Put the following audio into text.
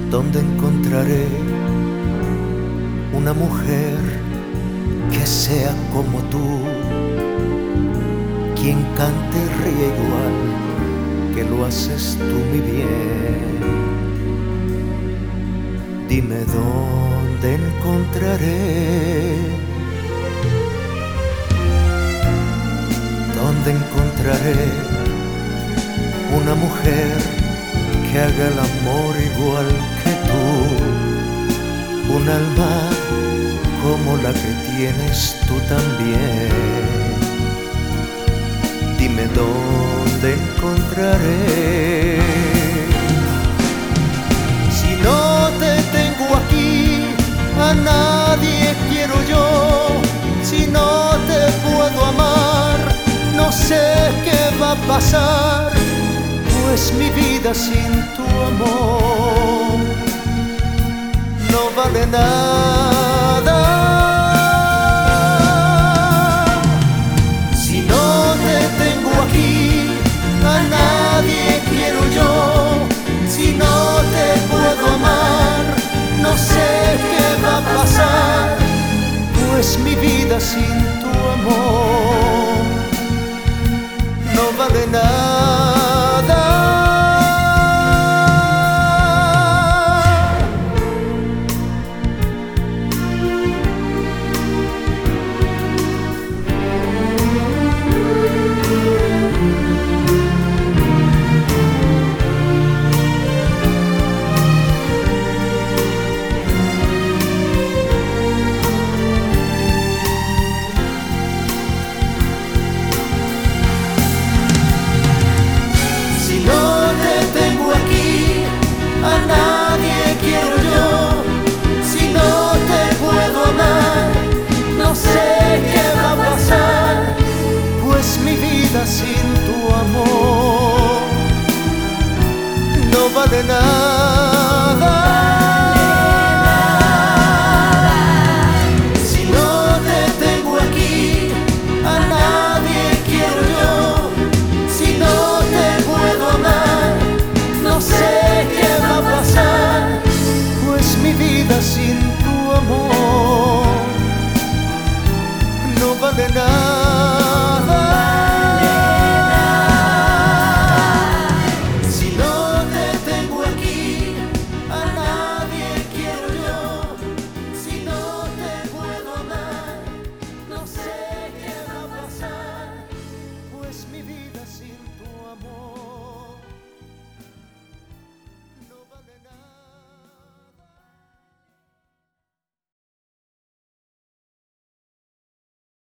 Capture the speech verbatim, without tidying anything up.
¿Dónde encontraré una mujer que sea como tú? Quien cante y ríe igual que lo haces tú, mi bien. Dime dónde encontraré, dónde encontraré una mujer que haga el amor igual que tú, un alma como la que tienes tú también. Dime dónde encontraré. Si no te tengo aquí, a nadie quiero yo. Si no te puedo amar, no sé qué va a pasar, pues mi vida sin tu amor no vale nada. Si no te tengo aquí, a nadie quiero yo. Si no te puedo amar, no sé qué va a pasar, pues mi vida sin tu amor no vale nada. Sin tu amor no vale nada.